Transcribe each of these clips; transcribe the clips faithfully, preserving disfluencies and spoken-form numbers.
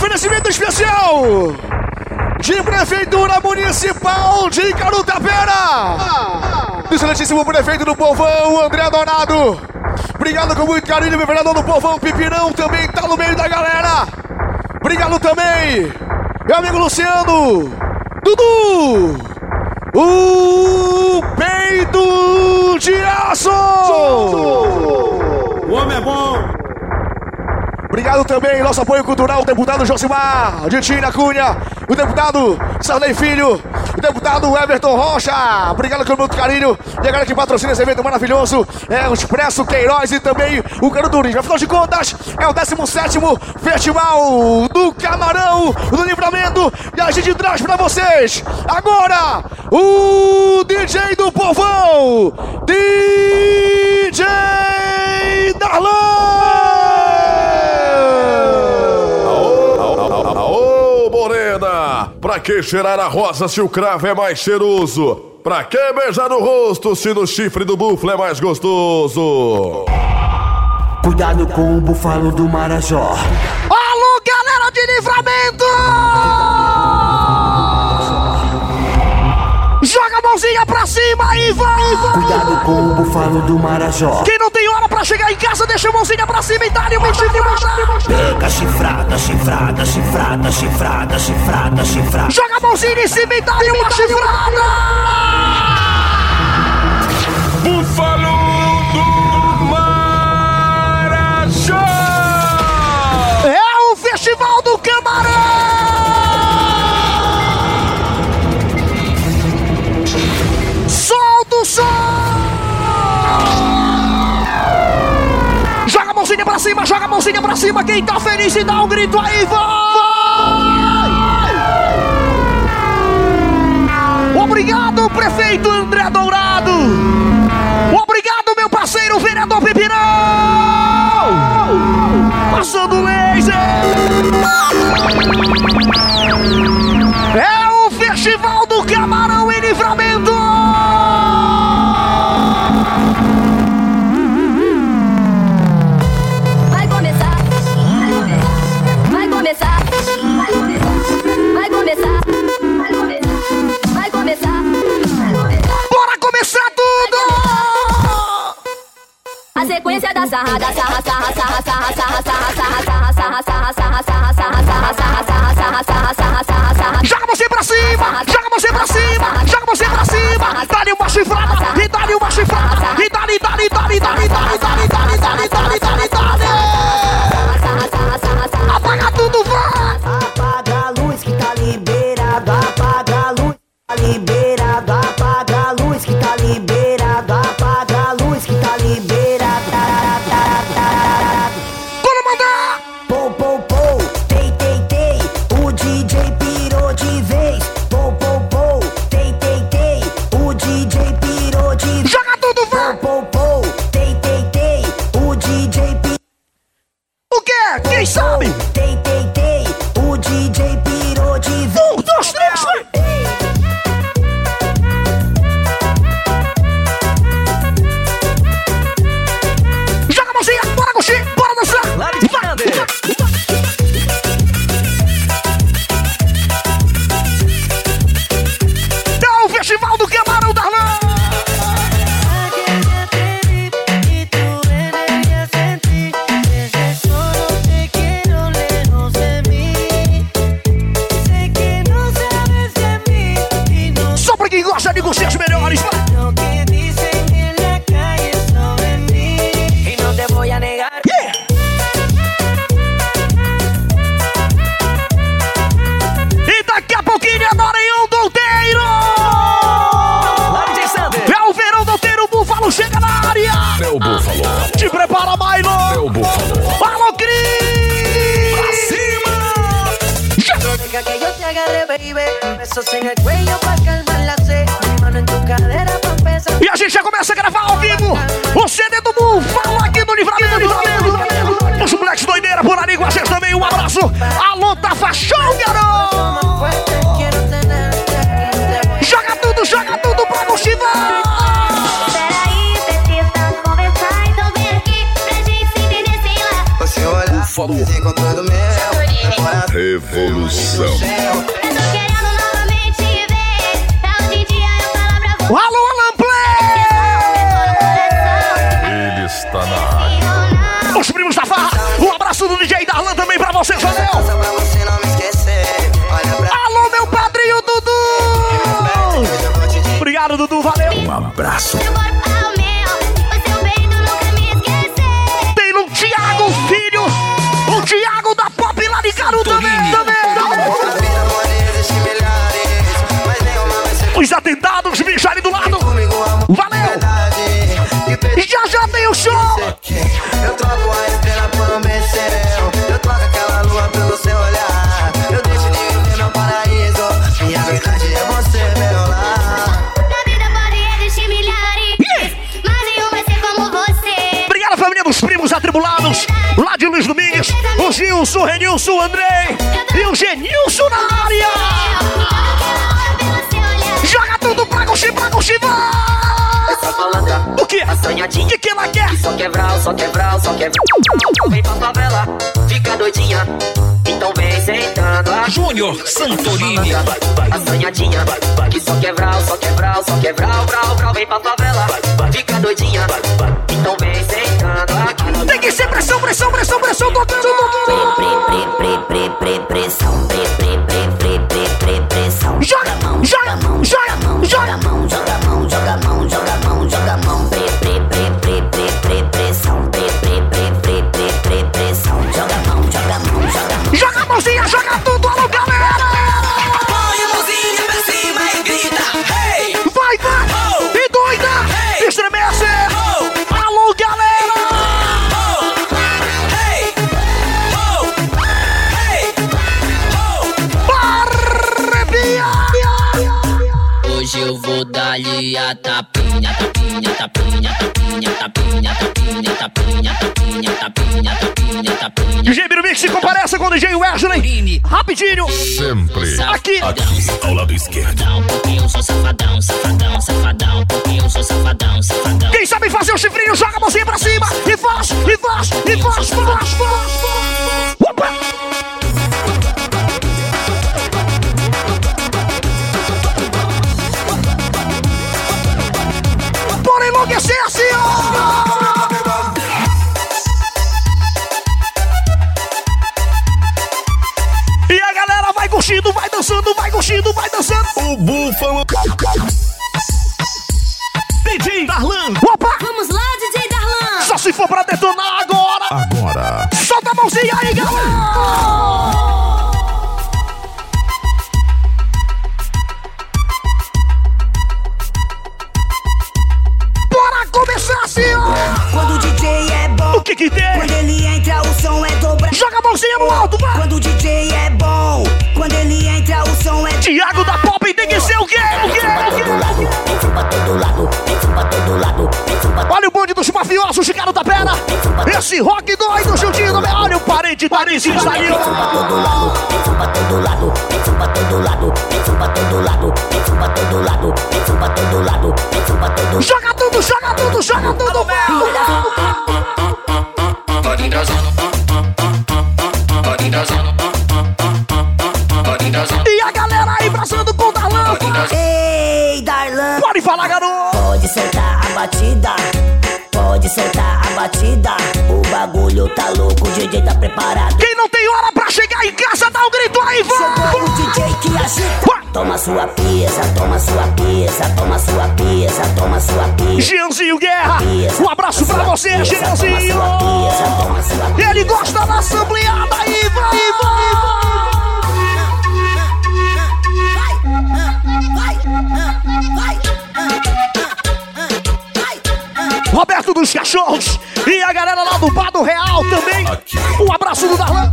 Oferecimento especial de Prefeitura Municipal de Carutapera. Excelentíssimo prefeito do Povão, André Dourado. Obrigado com muito carinho, meu vereador do Povão, Pipirão, também tá no meio da galera. Obrigado também, meu amigo Luciano, Dudu, o peito de aço. O homem é bom. Obrigado também, nosso apoio cultural, o deputado Josimar de Tina Cunha, o deputado Sarney Filho, o deputado Everton Rocha. Obrigado com muito carinho. E a galera que patrocina esse evento maravilhoso é o Expresso Queiroz e também o Cano Turismo. Afinal de contas, é o décimo sétimo Festival do Camarão do Livramento. E a gente traz pra vocês agora o D J do Povão, D J Darlan. Pra que cheirar a rosa se o cravo é mais cheiroso? Pra que beijar no rosto se no chifre do búfalo é mais gostoso? Cuidado com o búfalo do Marajó. Alô, galera de Livramento! Joga a mãozinha pra cima e vai, vai! Cuidado com o búfalo do Marajó. Quem não tem hora pra chegar em casa, deixa a mãozinha pra cima e dá-lhe uma chifrada. Pega chifrada, chifrada, chifrada, chifrada, chifrada, chifrada. Joga a mãozinha em cima e dá-lhe uma chifrada. Búfalo do Marajó! É o Festival do Camarão! Solta o som! Joga a mãozinha pra cima, joga a mãozinha pra cima. Quem tá feliz e dá um grito aí, vai! Obrigado, prefeito André Dourado! Obrigado, meu parceiro, vereador Pipirão! Passando laser! É o Festival do Camarão em Livramento! Vai começar, vai começar, vai começar, vai começar, vai começar, vai começar, vai começar. Bora começar tudo! A sequência da sarra, da sarra, sarra, sarra, sarra, sarra, sarra, sarra, sarra, sarra, sarra, sarra, sarra, sarra, sarra, sarra, sarra, sarra, sarra, sarra, sarra. Joga você pra cima! Joga você pra cima! Joga você pra cima! Dá-lhe uma chifrada! E dá-lhe uma chifrada! E dá-lhe, dá-lhe, dá-lhe, dá-lhe, dá-lhe, dá-lhe, dá-lhe, dá-lhe, dá-lhe, dá-lhe, dá-lhe! Apaga tudo, vai! Apaga a luz que tá liberado. Apaga a luz que tá liberado. Apaga a luz que tá liberado. Apaga a luz que tá liberado. Bora mandar! Pou, pou, pou, tei, tei, tei. O D J pirou de vez. Pou, pou, pou, tei, tei, tei. O D J pirou de vez. Joga tudo, vai! Pou, pou, pou, tei, tei, tei. O D J pirou. O quê? Quem sabe? Tei, tei, tei. O D J pirou de vez. Um, dois, três, vai! Joga a mãozinha! Bora, Guxi! Bora dançar! Vai! É o Festival do Camarão Darlan! Só pra quem gosta de curtir as melhores, vai! Yeah! E daqui a pouquinho é Maranhão Douteiro! É o verão Douteiro, o Búfalo chega na área! Meu búfalo, Te prepara, Milo! meu búfalo. Alô, Cris! Pra cima! Deja que yo te agarre, baby. Besos en el cuello pa' calmar la sed. Mi mano en tu cadera pa' empezar. E a gente já começa a gravar ao vivo o C D do Búfalo aqui no Livramento, Livramento. Os moleques doideira por ali com a gente também. Um abraço. Alô, tá fachão, garoto! Joga tudo, joga tudo pra motivar! Peraí, precisa conversar, então vem aqui pra gente se entender, sei lá. O seu olhar, Búfalo. desencontrando meu. Revolução. Eu tô querendo novamente te ver. Pra hoje em dia eu falar pra você. Alô, Alan Play! Ele está na área. Os primos da farra. Um abraço do D J Darlan também pra você, valeu! Alô, meu padrinho Dudu! Obrigado, Dudu, valeu! Um abraço. Seu corpo é o meu, o seu peito nunca me esquecer. Tem um Thiago Filho, o Thiago da Pop lá de Caru também, também! Os atentados, bicho ali do lado! Valeu! Já já tem o show! Eu troco a estrela por um becel. Eu troco aquela lua pelo seu olhar. Eu deixo de viver meu paraíso. Minha verdade é você, meu lar. Na vida pode existir milhares, mas nenhum vai ser como você. Obrigado, família dos primos atribulados, lá de Luiz Domingues, o Gilson, o Renilson, o Andrei e o Genilson na área! Joga tudo pra Guxi, pra Guxi, vai! Essa malandra, O quê? assanhadinha. O que que ela quer? Só quebral, só quebral, só quebral. Vem pra favela, fica doidinha. Então vem sentando aqui. Júnior Santorini. Assanhadinha, que só quebral, só quebral, só quebral, brau, brau. Vem pra favela, fica doidinha. Então vem sentando aqui. Tem que ser pressão, pressão, pressão, pressão, tocando, tocando! Pre, pre, pre, pre, pre, pressão. Pre, pre, pre, pre, pre, pre, pressão. Joga, joga, joga, Joga a mão, joga a mão, joga a mão, joga a mão, joga a mão. Pre, pre, pre, pre, pre, pre, pressão. Pre, pre, pre, pre, pre, pre, pressão. Joga a mão, joga a mão, joga a mão. joga a mãozinha, joga tudo, alô, galera! Põe a mãozinha pra cima e grita. Hey! Vai, vai! E doida! Estremece! Alô, galera! Hey! Oh! Hey! Oh! Arrepia! Hoje eu vou dar-lhe a tapinha, tapinha, tapinha, tapinha, tapinha, tapinha, tapinha, tapinha, tapinha, tapinha, tapinha. D J Birumix se compareça com o D J Wesley. Rapidinho! Sempre. Aqui. Ao lado esquerdo. Safadão, porque eu sou safadão, safadão, safadão, porque eu sou safadão, safadão. Quem sabe fazer o chifrinho, joga a mãozinha pra cima e faz, e faz, e faz, faz, faz, faz. Opa! Bora enlouquecer assim, ó! E a galera vai curtindo, vai dançando, vai curtindo, vai dançando. O Búfalo. D J Darlan. Opa! Vamos lá, D J Darlan. Só se for pra detonar agora. Agora. Solta a mãozinha aí, galera. Bora começar assim, ó. Quando o D J é bom, O que que tem? quando ele entra, o som é dobrado. Joga a mãozinha no alto, vai. Quando o D J é bom, quando ele entra, o som é Thiago da Pop tem que ser o quê? O quê? O quê? Olha o bonde dos mafiosos de Caro da Pera. Esse rock doido, juntinho do meu. Olha o parente Tarizista ali, ó. Joga tudo, joga tudo, joga tudo, meu. Pode entrosando, pode entrosando, pode entrosando. E a galera aí abraçando com o Darlan. Ei, Darlan, Pode falar, garoto. pode soltar a batida, pode soltar a batida. O bagulho tá louco, o D J tá preparado. Quem não tem hora pra chegar em casa, dá um grito aí, Chegou vai. o D J que agita. Toma sua pieza, toma sua pieza, toma sua pieza, toma sua pieza. Gianzinho Guerra, um abraço pra você, Gianzinho. Ele gosta da assembleada aí, vai, vai, vai. Roberto dos Cachorros e a galera lá do Bar do Real também. Um abraço do Darlan.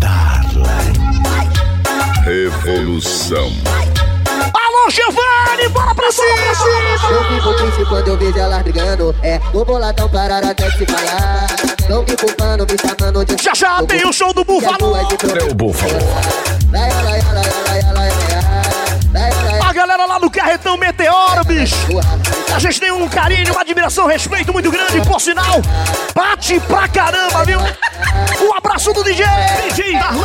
Revolução. Alô, Giovanni, bora pra cima. Eu fico triste quando eu vejo elas brigando. É, tô boladão, pararam até de se falar. Não me culpando, me chamando de... Já já tem o show do Búfalo. É o Búfalo. Vai, vai, vai, vai, vai, vai, vai, vai, vai. A galera lá do Carretão Meteoro, bicho. A gente tem um carinho, uma admiração, um respeito muito grande, por sinal. Bate pra caramba, viu? Um abraço do D J. D J Darlan.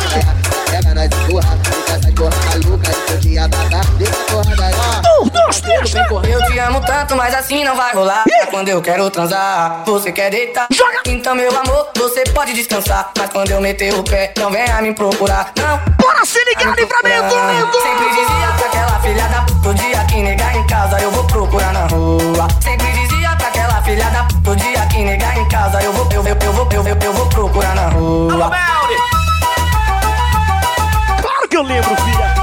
Um, dois, três, Eu te amo tanto, mas assim não vai rolar. Quando eu quero transar, você quer deitar. Joga. Então, meu amor, você pode descansar. Mas quando eu meter o pé, não venha me procurar. Não. Bora se ligar, Livramento! Sempre dizia pra aquela filha da puta, o dia que negar em casa, eu vou procurar na rua. Sempre dizia pra aquela filha da puta, o dia que negar em casa, eu vou, eu, eu, eu vou, eu, eu, eu vou procurar na rua. Claro que eu lembro, filha.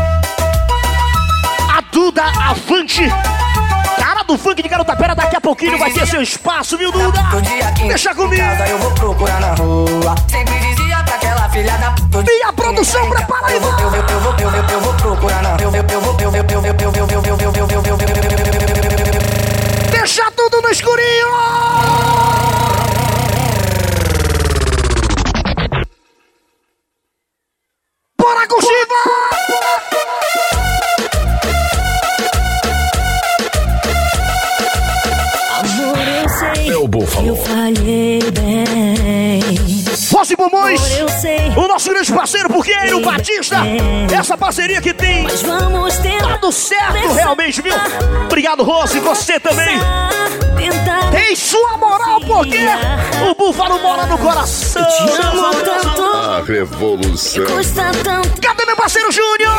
A Duda Avante, cara do funk de Garotapera, daqui a pouquinho vai ter seu espaço, viu, Duda? Deixa comigo. Eu vou procurar na rua. Sempre dizia pra aquela filha da puta. Minha produção, prepara aí. Eu vou, eu vou, eu vou, eu vou, eu vou procurar na. Eu vou, eu vou, eu vou, eu vou, eu vou, eu vou, eu vou, eu vou, eu vou. Deixa tudo no escurinho. Bora, Cochiva! Amor, eu sei. É o Búfalo. Eu falhei bem. Fosse Pulmões, Amor, eu sei. o nosso grande parceiro Porqueiro, Batista. Essa parceria que tem Mas vamos tentar. dado certo realmente, viu? Obrigado, Rose, você também. Tentar. Tem sua moral, porque o Búfalo mora no coração. Te amo tanto. A revolução. Custa tanto. Cadê meu parceiro Júnior?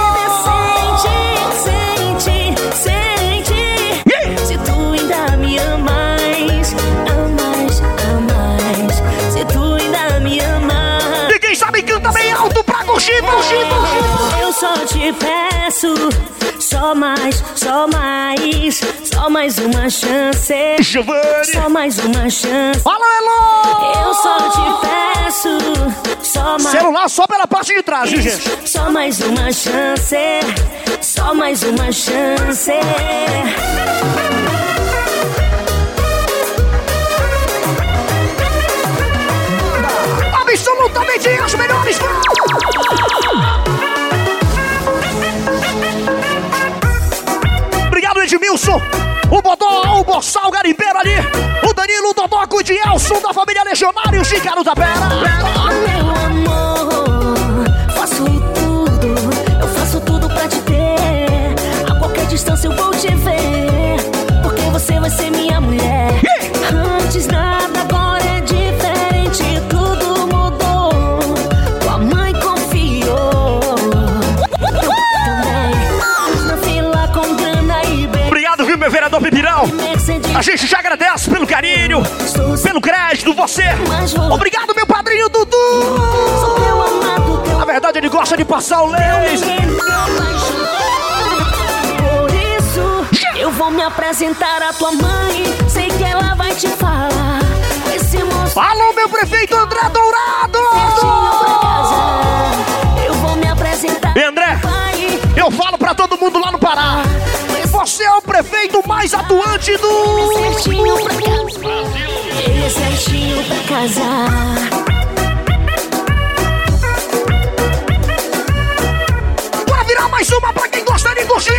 Sente, sente, sente. Se tu ainda me amas, amas, amas. Se tu ainda me amas. Ninguém sabe, canta bem alto pra curtir, curtir, curtir. Eu só te peço, só mais, só mais, só mais uma chance. Giovanni. Só mais uma chance. Alô, Elô! Eu só te peço, só mais. Celular só pela parte de trás, viu, gente? Só mais uma chance, só mais uma chance. Absolutamente as melhores. Obrigado, Edmilson. O Bodó, o Bossal, o Garimpeiro ali. O Danilo, o Dodoco, o Edielson da família Legionários de Garotapera. Meu amor, faço tudo, eu faço tudo pra te ter. A qualquer distância eu vou te ver, porque você vai ser minha mulher. Antes nada, agora é diferente, tudo mudou. Tua mãe confiou. Também, na fila com grana e bem. Obrigado, viu, meu vereador Pipirão? A gente já agradece pelo carinho, pelo crédito, você. Obrigado, meu padrinho Dudu. Sou teu amado, teu. Na verdade, ele gosta de passar o leite. Por isso, eu vou me apresentar à tua mãe. Sei que ela vai te falar. Esse moço Alô, meu prefeito André Dourado. certinho pra casa. Eu vou me apresentar. E André, pai. eu falo pra todo mundo lá no Pará. Você é o prefeito mais atuante do... Certinho pra casa. Ele é certinho pra casar. Bora virar mais uma pra quem gosta de curtir.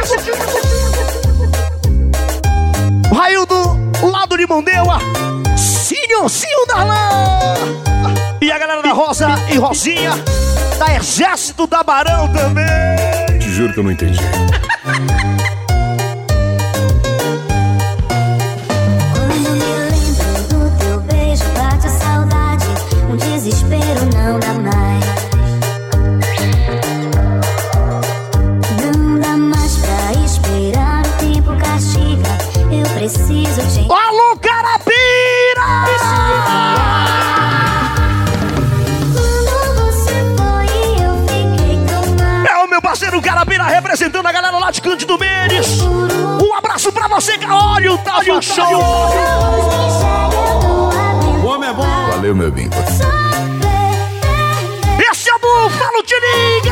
O Raildo, lá do Limondeua. Sinho, Sinho Darlan. E a galera da Rosa e Rosinha, da Exército da Barão também. Te juro que eu não entendi. Quando me lembro do teu beijo, bate a saudade. Um desespero não dá mais. Não dá mais pra esperar, o tempo castiga. Eu preciso te Alô, Carapira! Quando você foi, eu fiquei tão mal. É o meu parceiro Carapira representando a galera lá de Cândido Mendes. Um abraço pra você, olha o Tava Show! O homem é bom. Valeu, meu bem. Esse é o Búfalo, te liga!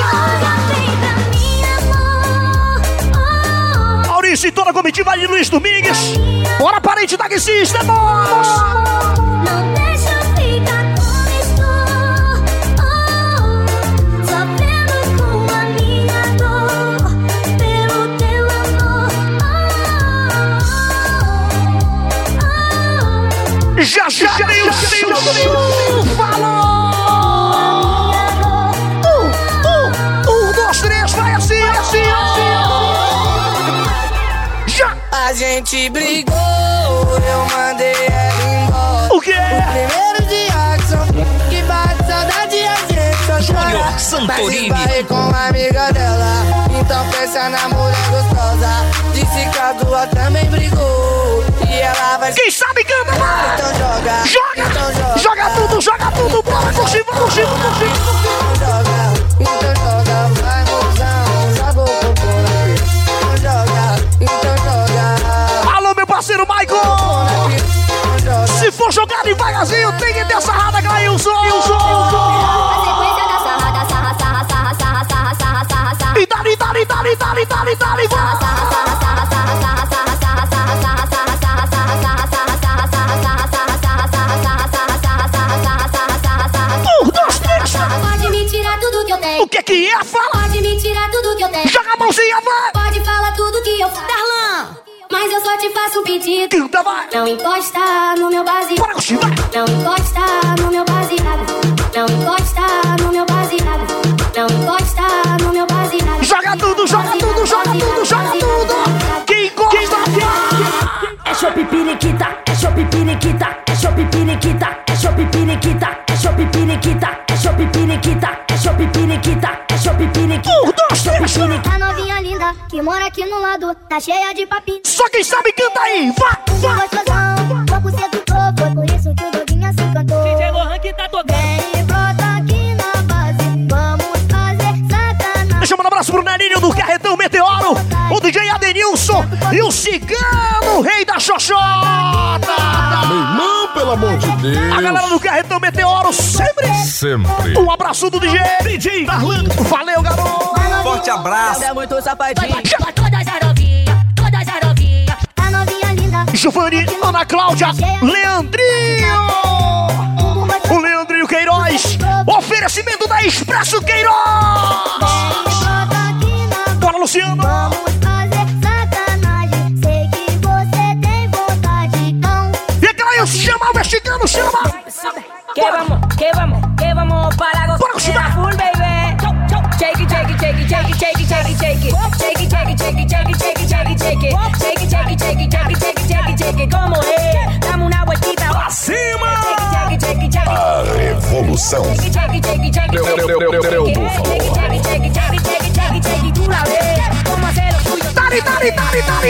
Maurício e toda a comitiva de Luiz Domingues. Bora, parente taxista, vamos! Não deixa eu ficar como estou, oh, sofrendo com a minha dor. Pelo Já, já, já, falou! Um, um, um, dois, três, vai assim, assim, assim. Já! A gente brigou, eu mandei ela embora. O quê? O primeiro dia que são que bate saudade a gente só chora. Mas esbarrei com a amiga dela, então pensa na mulher gostosa. Disse que a duas também brigou e ela vai... Quem sabe canta, vai! Então joga, Joga! então joga, Joga tudo, joga tudo, bora curtir, vamos curtir, vamos curtir. então joga, então joga, vai mozão, joga o popô na pista. Então joga, então joga. Alô, meu parceiro Michael! Se for jogar devagarzinho, tem que ter sarrada, Glailson! A sequência da sarrada, sarra, sarra, sarra, sarra, sarra, sarra, sarra, sarra. E dali, dali, dali, dali, dali, dali, vai! Sarra, sarra, sarra, sarra, sarra, sarra, sarra, sarra, sarra, sarra, sarra, sarra, sarra, sarra, Um, dois, três! pode me tirar tudo que eu tenho. O que que é? Fala! Pode me tirar tudo que eu tenho. Joga a mãozinha, vai! Pode falar tudo que eu falo. Darlan! Mas eu só te faço um pedido. Canta, vai! Não encosta no meu baseado. Bora curtir, vai! Não encosta no meu baseado. Não encosta no meu baseado. Não encosta no meu baseado. Joga tudo, joga tudo, joga tudo, joga tudo! Quem gosta, É chopp piriquita, é chopp piriquita, é chopp piriquita, é chopp piriquita, é chopp piriquita, é chopp piriquita, é chopp piriquita, é chopp piriquita. Um, dois, três! A novinha linda que mora aqui no lado, tá cheia de papinho. Só quem sabe canta aí, vai, vai! Gostosão, pouco sedutor, foi por isso que o Doguinha se encantou. D J Lohan que tá tocando. Vem e brota aqui na base, vamos fazer sacanagem. Deixa eu mandar um abraço pro Neninho do Carretão Meteoro, o D J Adenilson e o Cigano, o rei da xoxota! Meu irmão, pelo amor de Deus. A galera do Carretão Meteoro sempre! Sempre. Um abraço do D J! D J Darlan! Valeu, garoto! Forte abraço. É muito safadinho. Todas as novinhas, todas as novinhas. A novinha linda. Giovanni, Ana Cláudia, Leandrinho! O Leandrinho Queiroz! Oferecimento da Expresso Queiroz! Bora, Luciano! Vamos fazer sacanagem. Sei que você tem vontade, não. E aquela chama o mexicano, chama! Que vamos, que vamos, que vamos para Bora, gozar full, baby. Shake it, shake it, shake it, shake it, shake it, shake it, shake it. Shake it, shake it, shake it, shake it, shake it, shake it, shake it. Shake it, shake it, shake it, shake it, shake it, shake it, shake it. Como é? Dame uma vueltita pra cima. Shake it, shake it, shake it, A revolução. shake it, shake it, shake it, shake it, shake it, shake it, shake it, shake it, shake it, shake it, shake it, shake it, shake it. Tú la ves. Como hacer lo tuyo. Dale, dale, dale, dale,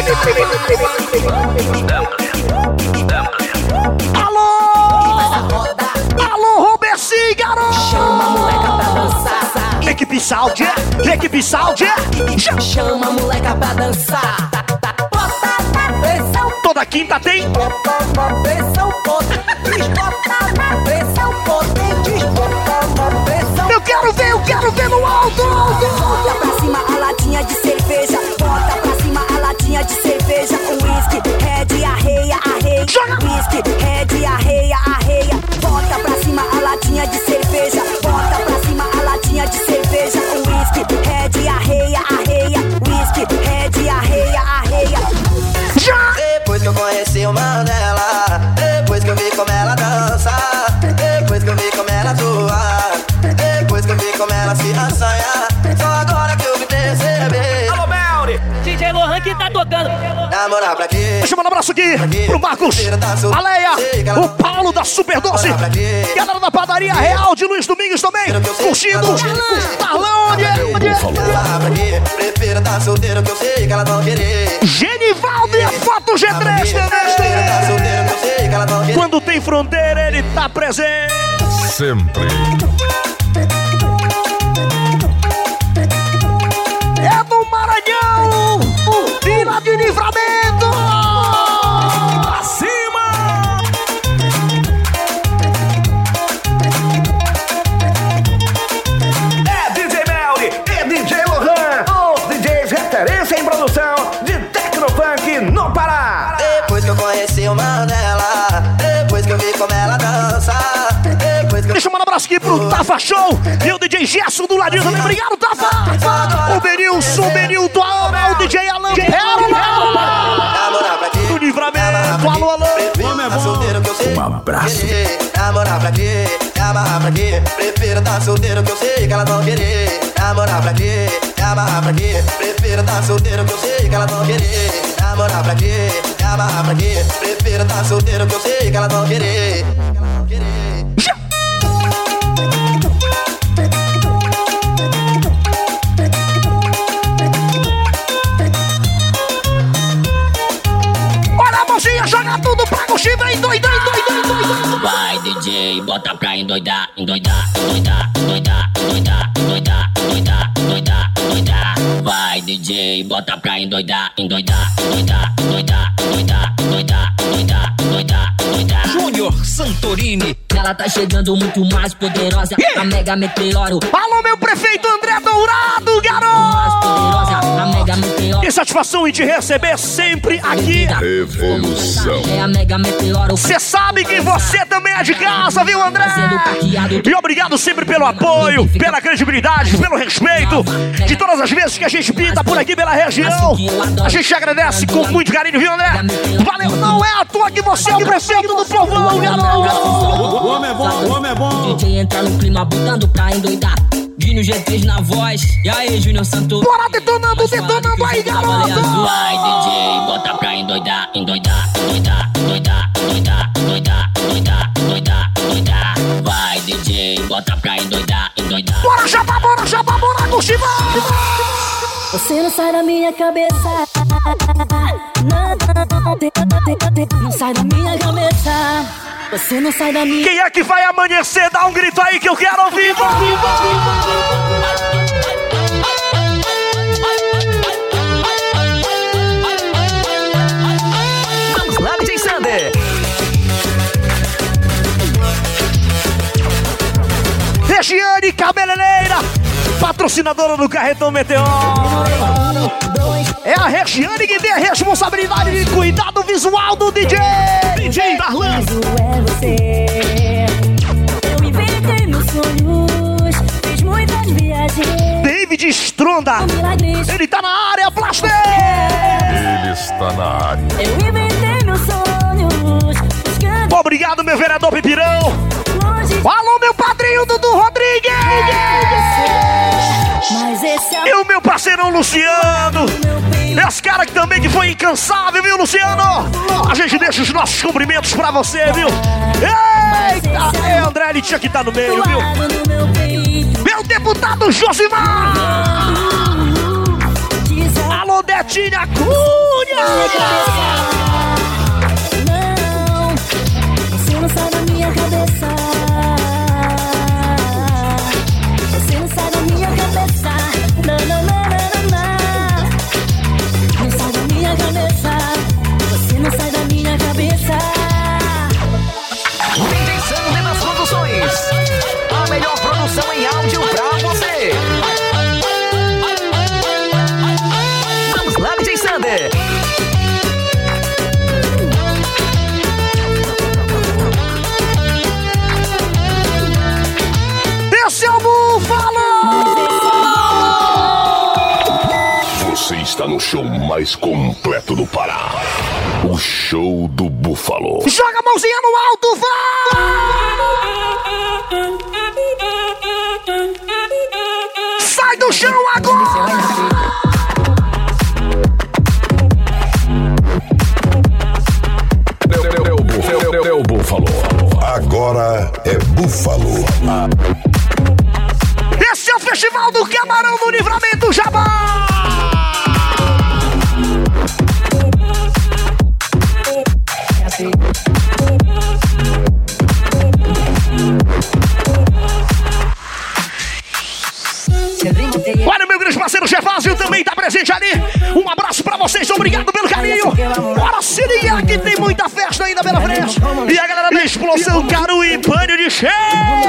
dale. Alô! Alô, Robercinho, garoto! Chama a moleca pra dançar. Equipe Saúde, equipe Saúde! Chama a moleca pra dançar. Bota na pressão. Toda quinta tem Bota na pressão. Bota na pressão. Potente. Bota na pressão. Eu quero ver, eu quero ver no alto, alto! Bota pra cima a latinha de cerveja. Bota pra cima a latinha de cerveja. Com whisky, red, arreia, arreia. Joga! Whisky, red, arreia, arreia. Bota pra cima a latinha de cerveja. Bota pra cima a latinha de cerveja. Com whisky, red, arreia, arreia. Whisky, red, arreia, arreia. Já! Depois que eu conheci o mano dela, depois que eu vi como ela dança, depois que eu vi como ela atua, depois que eu vi como ela se assanha, só agora que eu me percebi. Alô, Melri! D J Lohan que tá tocando. Namorar pra quê? Deixa eu mandar um abraço aqui pro Marcos, a Leia, o Paulo da Super Doce, galera da Padaria Real de Luiz Domingos também, curtindo. Darlan, onde é? Onde é? Namorar pra quê? Prefiro estar solteiro que eu sei que elas vão querer. Genivaldo e a Foto G três Prefiro estar solteiro que eu sei que elas vão querer. Quando tem fronteira, ele tá presente. Sempre. É do Maranhão, Vila de Livramento. Pra cima! É D J Melri e D J Lohan, os D Js referência em produção de Tecnofunk no Pará. Depois que eu conheci o mano dela, depois que eu vi como ela dança, depois que eu... Deixa eu mandar um abraço aqui pro Tafa Show e o D J Gerson do ladinho também. Obrigado, Tafa! O Benilson, o Benilton, o D J Alan Pérola! Namorar pra quê? Do Livramento, alô, alô! Prefiro estar solteiro que eu sei Um abraço. Namorar pra quê? Me amarrar pra quê? Prefiro tá solteiro que eu sei que elas vão querer. Namorar pra quê? Me amarrar pra quê? Prefiro tá solteiro que eu sei que elas vão querer. Namorar pra quê? Me amarrar pra quê? Prefiro tá solteiro que eu sei que elas vão querer. Olha a mãozinha, joga tudo pra Gucci, vem doidão, doidão, doidão. Vai, D J, bota pra endoidar, endoidar, endoidar, endoidar, endoidar, endoidar, endoidar, endoidar, endoidar. Vai, D J, bota pra endoidar, endoidar, endoidar, endoidar, endoidar, endoidar, endoidar, endoidar, endoidar. Júnior Santorini. Ela tá chegando muito mais poderosa, a Mega Meteoro. Alô, meu prefeito André Dourado, garoto! Mais poderosa, a Mega Meteoro. Que satisfação em te receber sempre aqui. Evolução. É a Mega Meteoro. Você sabe que você também é de casa, viu, André? E obrigado sempre pelo apoio, pela credibilidade, pelo respeito de todas as vezes que a gente pinta por aqui pela região. A gente agradece com muito carinho, viu, André? Valeu, não é à toa que você é o prefeito do povão, garoto! O homem é bom, o homem é bom. D J entra no clima botando pra endoidar. Dino G três na voz. E aí, Júnior Santos? Bora detonando, detonando aí, garoto! Vai, D J, bota pra endoidar, endoidar, endoidar, endoidar, endoidar, endoidar, endoidar, endoidar, endoidar. Vai, D J, bota pra endoidar, endoidar. Bora, chapa, bora, chapa, bora, Gucci, vai! Você não sai da minha cabeça. Não, não, não sai da minha cabeça. Você não sai da minha. Quem é que vai amanhecer? Dá um grito aí que eu quero ouvir. Vamos lá, D J Sander. Regiane Cabeleireira, patrocinadora do Carretão Meteoro. É a Regiane que tem a responsabilidade de cuidar do visual do D J. D J Darlan. É você. Eu inventei meus sonhos, fiz muitas viagens. David Stronda, ele tá na área, Plaster. Ele está na área. Eu inventei meus sonhos, buscando. Obrigado, meu vereador Pipirão. Alô, meu padrinho Dudu Rodrigues. Mas esse é E o meu parceirão Luciano. Esse cara que também que foi incansável, viu, Luciano? A gente deixa os nossos cumprimentos pra você, viu? Eita! É, André, ele tinha que estar no meio, viu? Meu deputado Josimar! Alô, Detinha Cunha! Não, você não sai da minha cabeça. Você não sai da minha cabeça. Não, não, não, não, não. Não sai da minha cabeça. Você não sai da minha cabeça. D J Sander nas produções. A melhor produção em áudio pra você. Vamos lá, D J Sander. Esse é o Búfalo! Você está no show mais completo do Pará. O show do Búfalo. Joga a mãozinha no alto, vai! Sai do chão agora! É o Búfalo. Agora é Búfalo. Esse é o Festival do Camarão do Livramento Jabá! Olha, meu grande parceiro Gervásio também tá presente ali. Um abraço pra vocês, obrigado pelo carinho. Bora se ligar que tem muita festa ainda pela frente. E a galera da Explosão Caru e Pânio de Cheiro.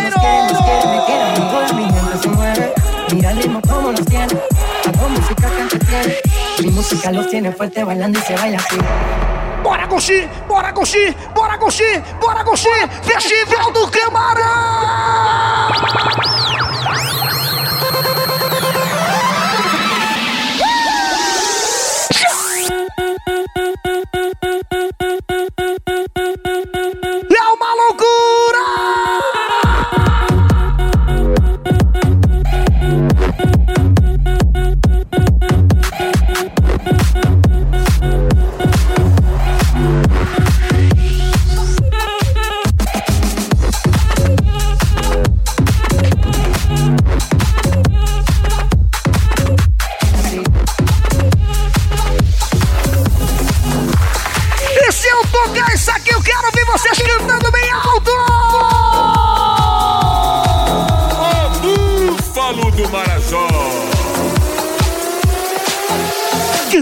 Mira el ritmo como nos tiene, hago música que entretiene. Mi música los tiene fuerte bailando y se baila así. Bora, Gucci, bora, Gucci, bora, Gucci, bora, Gucci. Festival do Camarão. É uma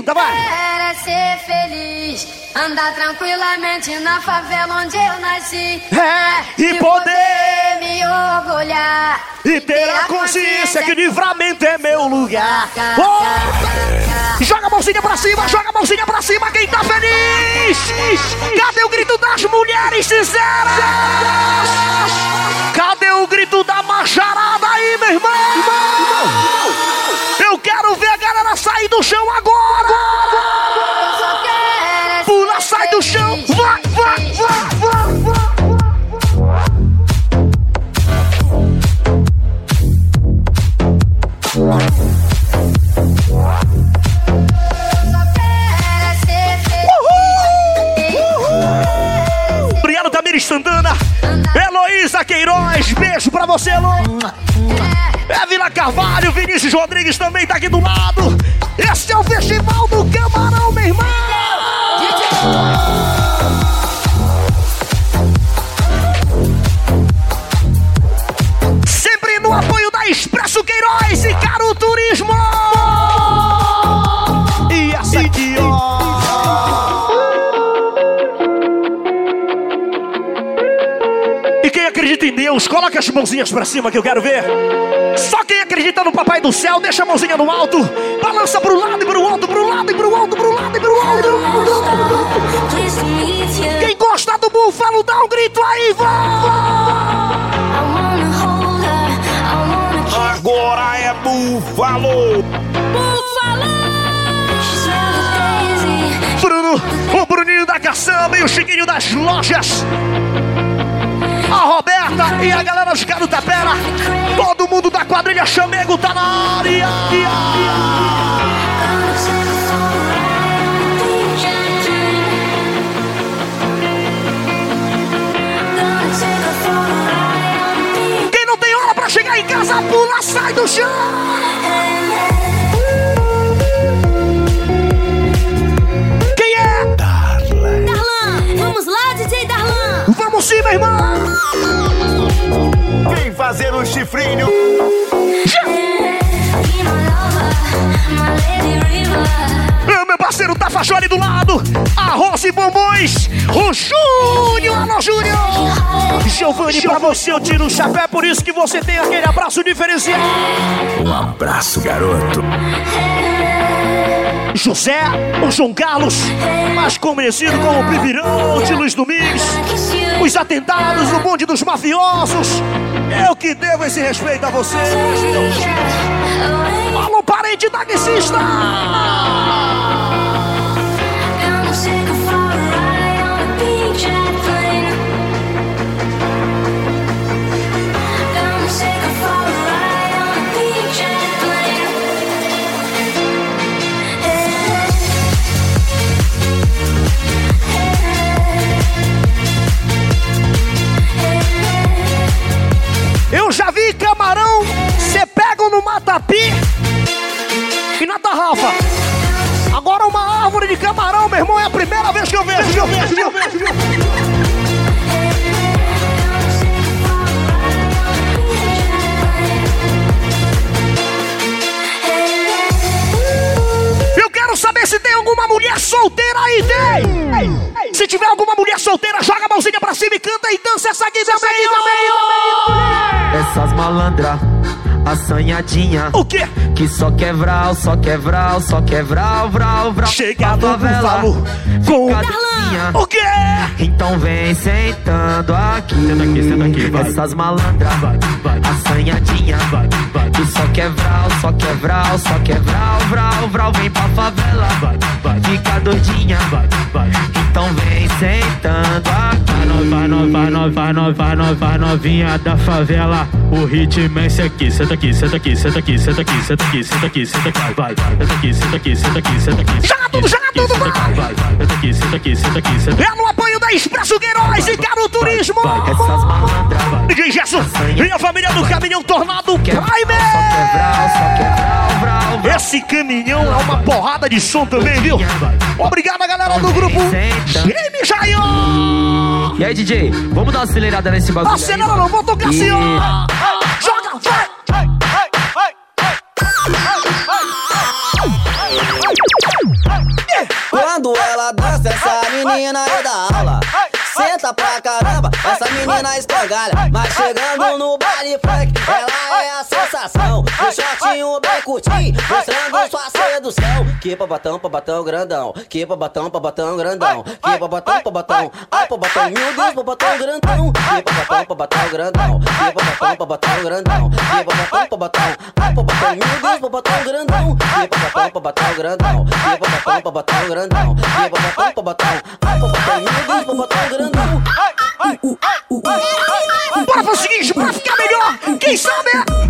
canta, vai! Era ser feliz, andar tranquilamente na favela onde eu nasci. É, e poder me orgulhar e ter a consciência que livramento é meu lugar. Oh! Joga a mãozinha pra cima, joga a mãozinha pra cima, quem tá feliz? Cadê o grito das mulheres sinceras? Cadê o grito da macharada aí, meu irmão? Eu quero ver a galera sair do chão agora! Pula, sai do chão! Vai, vai, vai, vai, vai! Obrigado, Tamir Santana, Heloísa Queiroz, beijo pra você, Elô. É Vila Carvalho, Vinícius Rodrigues também tá aqui do lado. Esse é o Festival do Camarão, meu irmão. Sempre no apoio da Expresso Queiroz e Caro Turismo. E essa aqui, ó. E quem acredita em Deus, coloca as mãozinhas pra cima que eu quero ver. Só quem acredita no Papai do Céu, deixa a mãozinha no alto. Balança pro lado e pro alto, pro lado e pro alto, pro lado e pro alto. Quem gosta do Búfalo, dá um grito aí, vai! Agora é Búfalo! Búfalo! Bruno, o Bruninho da Caçamba e o Chiquinho das Lojas. A Roberta e a galera de Caro Tapera. Todo mundo da quadrilha Chamego tá na área. Quem não tem hora pra chegar em casa, pula, sai do chão. Quem é? Darlan. Darlan, vamos lá, D J Darlan. Vamos sim, meu irmão. Vem fazer um chifrinho. Meu parceiro Tafajori do lado. Arroz e bombons. O Júnior. Alô, Júnior. Giovanni, pra você eu tiro o chapéu. Por isso que você tem aquele abraço diferenciado. Um abraço, garoto. José, o João Carlos, mais conhecido como o Pipirão de Luiz Domingues. Os atentados no bonde dos mafiosos. Eu que devo esse respeito a vocês. Alô, parente taxista. Eu já vi camarão ser pego no matapi e na tarrafa. Agora uma árvore de camarão, meu irmão, é a primeira vez que eu vejo. Eu vejo, eu vejo, eu vejo. Eu quero saber se tem alguma mulher solteira aí, tem! Se tiver alguma mulher solteira, joga a mãozinha pra cima e canta e dança essa aqui também, também. Essas malandras, assanhadinha. O quê? Que só quer vral, só quer vral, só quer vral, vral, vral. Chega do Búfalo com Darlan. O quê? Então vem sentando aqui. Senta aqui, senta aqui, vai. Essas malandras, assanhadinha. Que só quer vral, só quer vral, só quer vral, vral, vral. Vem pra favela, fica doidinha. Então vem sentando aqui. Vai, no, vai, no, vai, no, vai, no, vai novinha da favela. O ritmo é esse aqui. Senta aqui, senta aqui, senta aqui, senta aqui, senta aqui, senta aqui, senta aqui, vai, senta aqui, senta aqui, senta aqui, senta aqui. Joga tudo, joga tudo, vai! Senta aqui, senta aqui, senta aqui, senta aqui. É no apoio da Expresso Queiroz e Caro Turismo. Essas malandras, D J Gerson e a família do Caminhão Tornado Prime. só quer vral, só quer vral, vral, vral. Esse caminhão é uma porrada de som também, viu? Obrigado a galera do grupo Game Jaio. E aí, D J, vamos dar uma acelerada nesse bagulho. Acelera aí, não, vou tocar assim, ó. Joga, vai! Vai, vai, vai, vai, vai, vai, vai, vai. menina é da aula. Senta pra caramba, essa menina escangalha. Mas chegando no baile funk, ela é a sensação. O shortinho bem curtinho, mostrando sua sedução. Que babatão, babatão grandão. Que babatão, babatão grandão. Que babatão, babatão. Ai, babatão, meu Deus, babatão grandão. Que babatão, babatão grandão. Que babatão, babatão grandão. Que babatão, babatão. Ai, babatão, meu Deus, babatão grandão. Que babatão, babatão grandão. Que babatão, babatão grandão. Que babatão, babatão. Ai, babatão, meu Deus, babatão grandão. Bora pro seguinte, pra ficar melhor, quem sabe?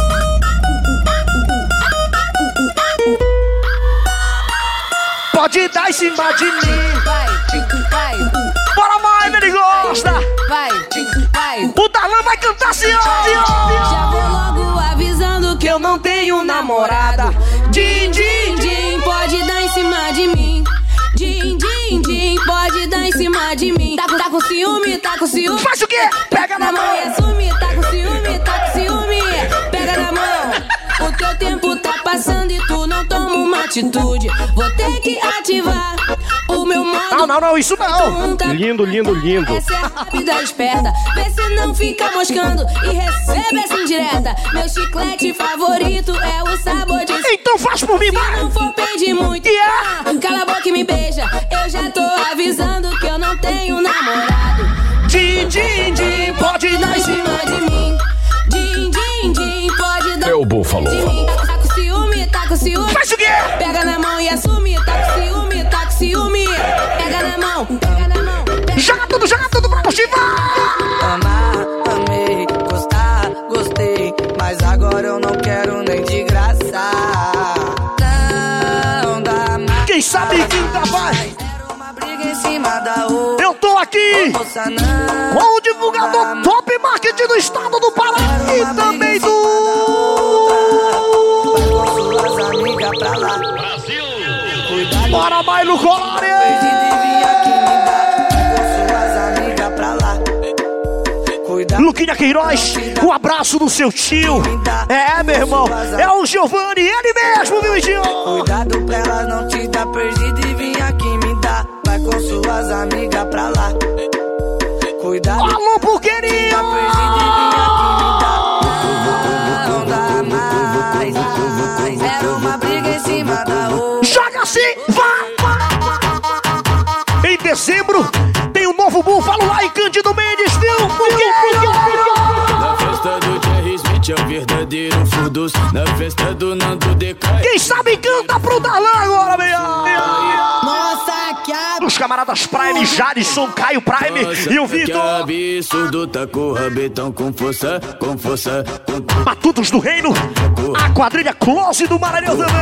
Pode dar em cima de mim. Vai, vai. Bora mais, ele gosta. Vai, vai. O Darlan vai cantar assim, ó. Já vou logo avisando que eu não tenho namorada. Din, din, din, pode dar em cima de mim. Din, din, din, pode dar em cima de mim. Tá, tá com ciúme, tá com ciúme. Faz o quê? Pega na mão e assume. Tá com ciúme, tá com ciúme. Pega na mão. O teu tempo tá passando e tu não toma uma atitude. Vou ter que ativar o meu modo. Não, não, não, isso não. Tá... Lindo, lindo, lindo. Essa é a vida esperta. Vê se não fica moscando e recebe essa indireta. Meu chiclete favorito é o sabor de... Então faz por mim, vai. Se não for pedir muito, yeah. Cala a boca e me beija. Eu já tô avisando que eu não tenho namorado. Din, din, din, pode dar em cima de mim. Din, din, din, pode dar É o Búfalo. de mim. Tá, tá com ciúme, tá com ciúme. Faz o quê? Pega na mão e assume. Tá com ciúme, tá com ciúme. Pega na mão, pega na mão. Pega... Joga tudo, joga tudo pra motivar. Amar, amei, gostar, gostei. Mas agora eu não quero nem de graça. Não dá mais. Quem sabe quinta vai. Em cima da outra. Eu tô aqui com o divulgador top marketing do estado do Pará e também do suas amigas pra lá. Brasil. Bora mais no Colore. Luquinha Queiroz, um abraço do seu tio. É, meu irmão, é o Giovanni, ele mesmo, viu, tio? Cuidado pra ela não te dar perdido e vir aqui me dar. Vai com suas amigas pra lá. Cuidado. Alô, porquerinho! Não dá mais. Era uma briga em cima da outra. Joga assim, vai! Em dezembro tem um novo Búfalo lá em Cândido Mendes, viu? Na festa do Jerry Smith é o verdadeiro Furdus. Na festa do Nando Decai. Quem sabe canta pro Darlan agora, meu! Nossa, que ab... Os camaradas Prime, Jadson, Caio Prime Nossa, e o Vitor. Que absurdo, tá com o rabetão com força, com força, com tudo. Matutos do Reino, a quadrilha Close do Maranhão também.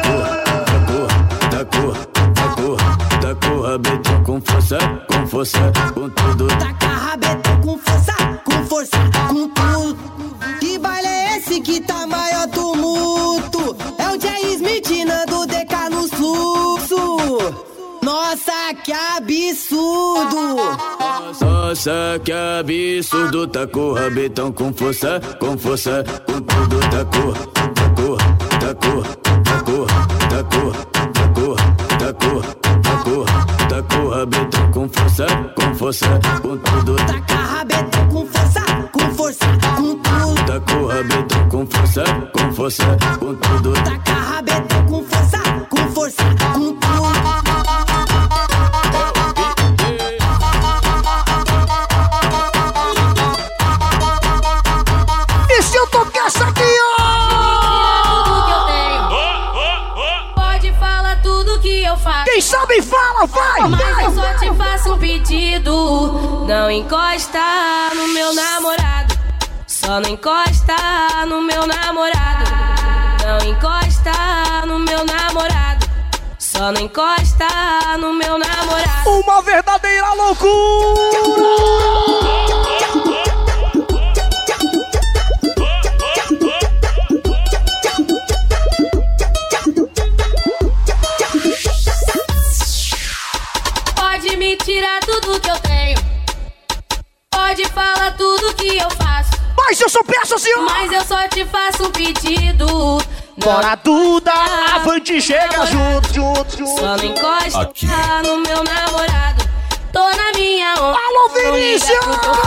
Tá com, tá com, tá com o rabetão com força, com força, com tudo. Taca rabetão com força, com força, com tudo. Que baile é esse que tá maior tumulto? É o Jay Smith, Nando D K no fluxo. Nossa, que absurdo! Nossa, que absurdo, tá com o rabetão com força, com força, com tudo. Tá com, tá com, tá com, tá com, tá com, tá com, tá com, tá com, tá com o rabetão com força, com força, com tudo. Taca rabetão com força, com força, com tudo. Tá com o rabetão com força, com força, com tudo. Taca rabetão com força, com força, com tudo. E se eu tocar essa aqui, ó? Pode falar tudo que eu faço. Quem sabe fala, vai! Mas vai. eu só te faço um pedido. Não encosta no meu namorado. Só não encosta no meu namorado. Não encosta no meu namorado. Só não encosta no meu namorado. Uma verdadeira loucura! Pode me tirar tudo que eu tenho. Pode falar tudo que eu faço. Mas eu só peço, senhor! Mas eu só te faço um pedido. Bora, Duda! Avante, chega junto, junto, junto. Só não encosta Aqui. no meu namorado. tô na minha onda. Alô, Vinícius!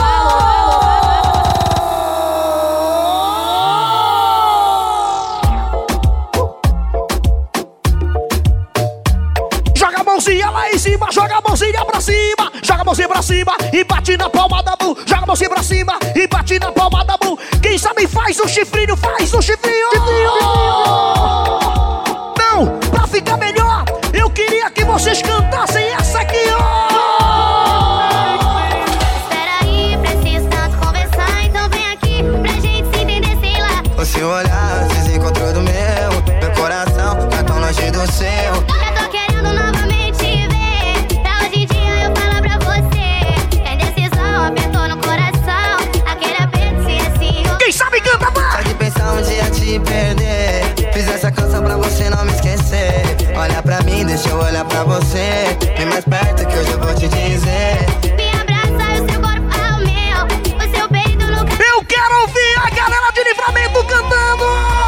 Joga a mãozinha lá em cima, joga a mãozinha pra cima, joga a mãozinha pra cima e bate na palma da mão. Joga a mãozinha pra cima e bate na palma da mão. Quem sabe faz o chifrinho, faz o chifrinho. Não, pra ficar melhor, eu queria que vocês cantassem essa aqui, ó. Espera aí, preciso tanto conversar, então vem aqui pra gente se entender, sei lá. O seu olhar desencontrou do meu, meu coração tá tão longe do seu. Já tô querendo novamente te ver, pra hoje em dia eu falo pra você. É decisão, apertou no coração, aquele aperto se assim. Quem sabe canta mais! Só de pensar um dia te perder, fiz essa canção pra você não me esquecer. Olha pra mim, deixa eu olhar pra você, vem mais perto que hoje eu vou te dizer. Me abraça e o seu corpo ao meu, o seu peito no ca... Eu quero ouvir a galera de Livramento cantando!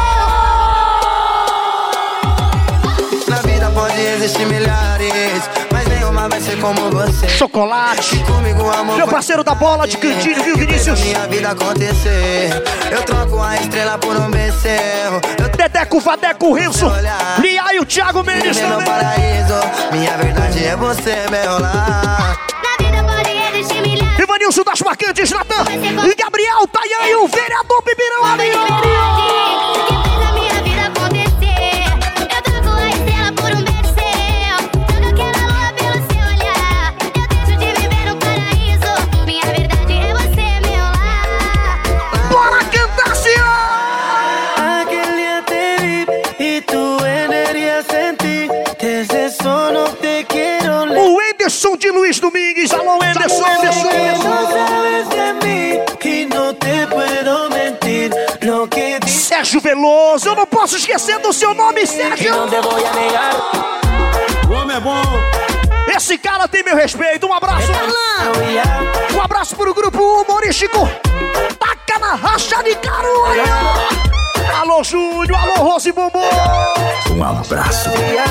Na vida pode existir milhares, mas nenhuma vai ser como você. Chocolate! Comigo, amor, meu parceiro da bola de cantinho, viu, Vinícius? Minha vida acontecer, eu troco a estrela por um becerro. Dedeco, Vadeco, Rilson, Lia e o Thiago Mendes também. Meu paraíso, minha verdade é você, meu lar. Na vida pode existir milhares. Ivanilson das Marcantes, Natan e Gabriel, Tayan e o vereador Pipirão ali. Que fez a minha vida acontecer. Eu troco a estrela por um beijo seu. Jogo aquela lua pelo seu olhar. Eu deixo de viver um paraíso. Minha verdade é você, meu lar. Bora cantar, senhor! Aquel día te vi y tu energía sentí. Desde eso no te quiero. O Anderson de Luiz Domingues, alô Anderson, Anderson. No sabes de mí y no te puedo mentir. Lo que Sérgio Veloso, eu não posso esquecer do seu nome, Sérgio. Não te vou a negar. O homem é bom. Esse cara tem meu respeito. Um abraço. Um abraço pro grupo humorístico. Taca na racha de Caruaru. Alô, Júnior. Alô, Rose Bumbum. Um abraço.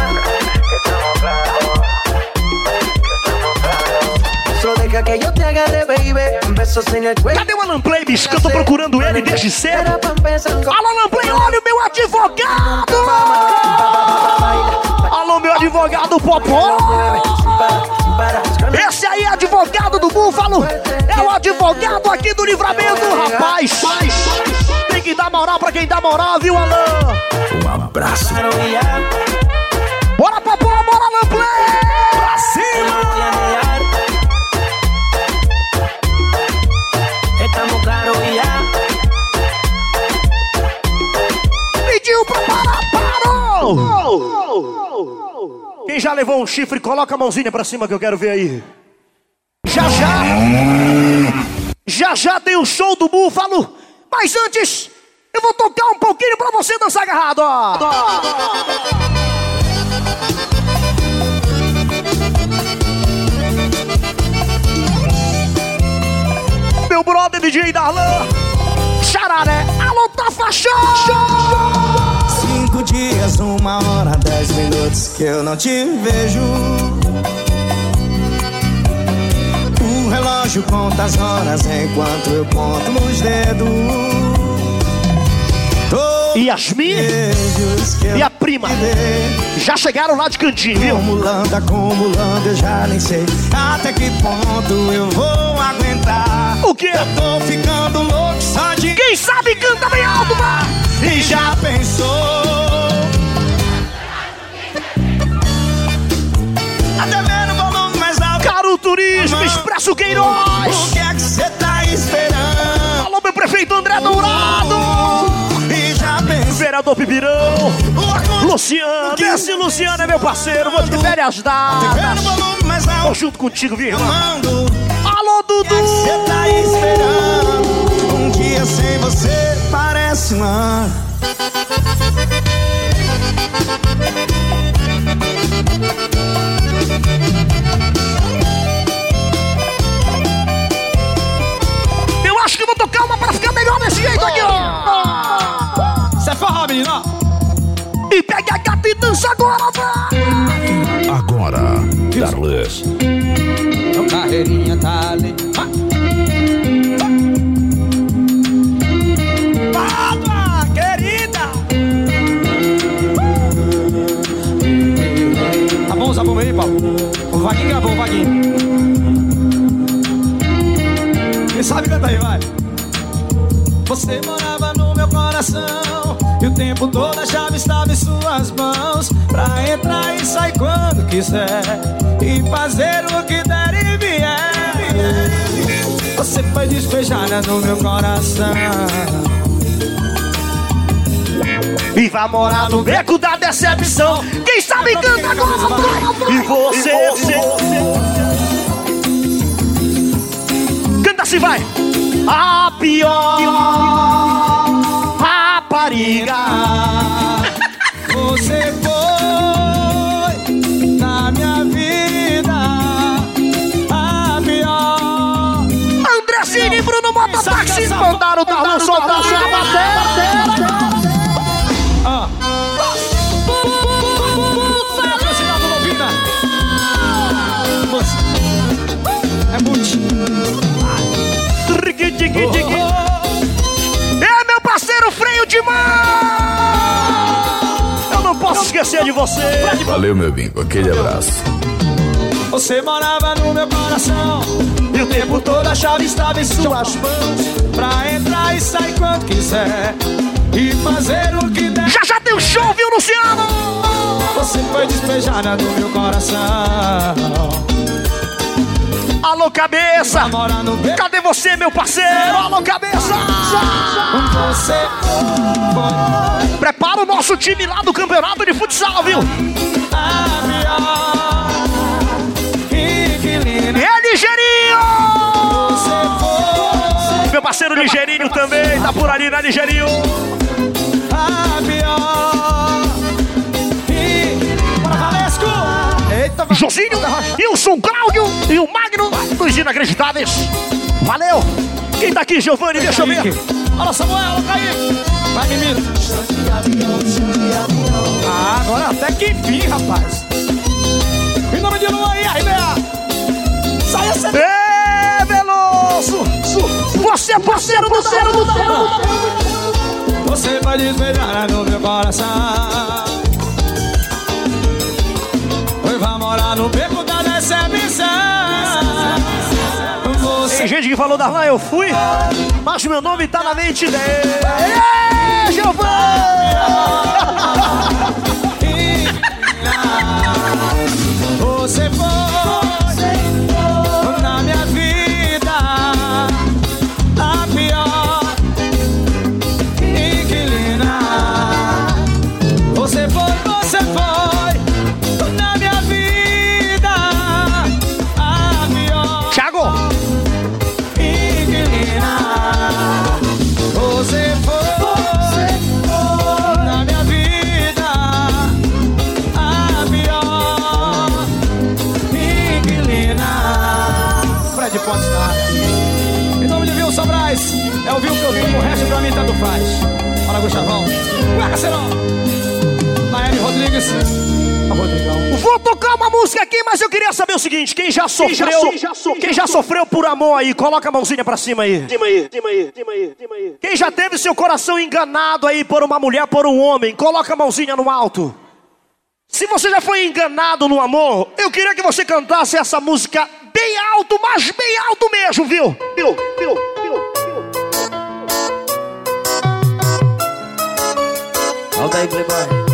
Cadê o Alan Play, bicho? Que eu tô procurando ele desde cedo. Alô, Alan Play, olha o meu advogado. Alô, meu advogado Popó. Esse aí é advogado do Búfalo. É o advogado aqui do Livramento, rapaz. Tem que dar moral pra quem dá moral, viu, Alan? Um abraço. Bora, Popó, bora, Alan Play. Pra cima. Pediu pra parar, parou! Quem já levou um chifre, coloca a mãozinha pra cima que eu quero ver aí. Já já! Já já tem o show do Búfalo, mas antes eu vou tocar um pouquinho pra você dançar agarrado, ó! Meu brother D J Darlan, Xararé, alô, tá fachando! Cinco dias, uma hora, dez minutos que eu não te vejo. O relógio conta as horas enquanto eu conto nos dedos. Yasmin e a prima já chegaram lá de cantinho, viu? Acumulando, acumulando, eu já nem sei até que ponto eu vou aguentar. O quê? Eu tô ficando louco só de... Quem sabe canta bem alto, vai! E já pensou? Até mesmo volume mais alto. Caro Turismo, Expresso Queiroz. O que é que você tá esperando? Alô, meu prefeito André Dourado. E já pensou? Vereador Pibirão. Luciano, esse Luciano é meu parceiro. Vou te férias dadas. Tô junto contigo, viu, irmão? Alô, Dudu. O que é que você tá esperando? Um dia sem você parece um ano. Eu acho que eu vou tocar uma pra ficar melhor desse jeito aqui, ó. Você é forró, menino? E pega a gata e dança agora, vai! Agora, Darlan. Não cai. Você morava no meu coração e o tempo todo a chave estava em suas mãos, pra entrar e sair quando quiser e fazer o que der e vier. Você foi despejada no meu coração e vai morar no beco da decepção. Quem sabe canta agora. E você, você, canta assim, vai. A pior rapariga você foi na minha vida, a pior. Andressinho e Bruno Mototáxi mandaram o Darlan soltar a bateria. Ah. É muito. É meu parceiro freio de mão. Eu não posso esquecer de você. Valeu, meu bingo, aquele abraço. Você morava no meu coração e o tempo todo a chave estava em suas mãos, pra entrar e sair quando quiser e fazer o que der. Já já tem um show, viu, Luciano? Você foi despejada no meu coração. Alô, cabeça! Cadê você, meu parceiro? Alô, cabeça! Você foi. Prepara o nosso time lá do campeonato de futsal, viu? É Ligeirinho! Meu parceiro Ligeirinho também, tá por ali, né, Ligeirinho? Bora, Valesco! Eita, Josinho, Wilson, Cláudio e o Magno dos Inacreditáveis. Valeu! Quem tá aqui, Giovanni? Deixa eu ver. Olha, Samuel, olha o Kaique. Vai, menino. Ah, agora até que enfim, rapaz. Em nome de Luan e R B A. Sai a cena. Ê, Veloso! Você é parceiro do céu do céu. Você vai despejar no meu coração. Vai morar no beco da decepção. Você... Tem gente que falou, Darlan, eu fui, mas meu nome tá na mente dele. Ê, Giovanni! Você foi na minha vida a pior inquilina. Você foi, você foi na minha vida a pior Thiago inquilina. Você foi na minha vida a pior inquilina. Fred Pontes na área. Em nome de Wilson Braz, é o Vil que eu tenho, o resto pra mim tanto faz. Fala, Gustavão. Ué, Serão. Naeli Rodrigues. A Rodrigão. Vou tocar uma música aqui, mas eu queria saber o seguinte: quem já sofreu, quem já, so, quem já, so, quem já sofreu por amor aí, coloca a mãozinha pra cima aí. Cima aí, cima aí, cima aí, cima aí. Quem já teve seu coração enganado aí por uma mulher, por um homem, coloca a mãozinha no alto. Se você já foi enganado no amor, eu queria que você cantasse essa música bem alto, mas bem alto mesmo, viu? Viu, viu, viu, viu. Volta aí, Playboy.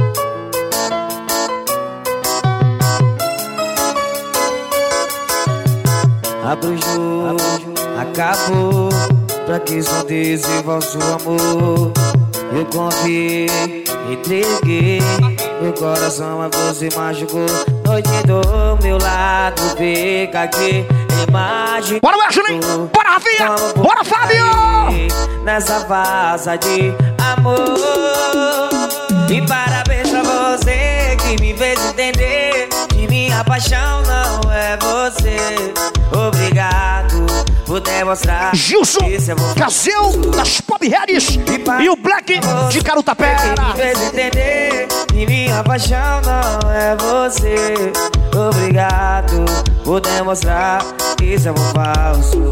Abre o jogo, acabou. Pra que só desenvolve o amor? Eu confiei, entreguei meu coração, mas você machucou. Noite do meu lado, fica aqui, imagina. Bora, Wesley! Bora, Rafinha! Bora, Fábio! Nessa vaza de amor. E parabéns pra você que me fez entender que minha paixão não é você. Obrigado por demonstrar. Gilson, Casel das Pop Heads e o Black de Carutapé. Me fez entender que minha paixão não é você. Obrigado por demonstrar que isso é um falso.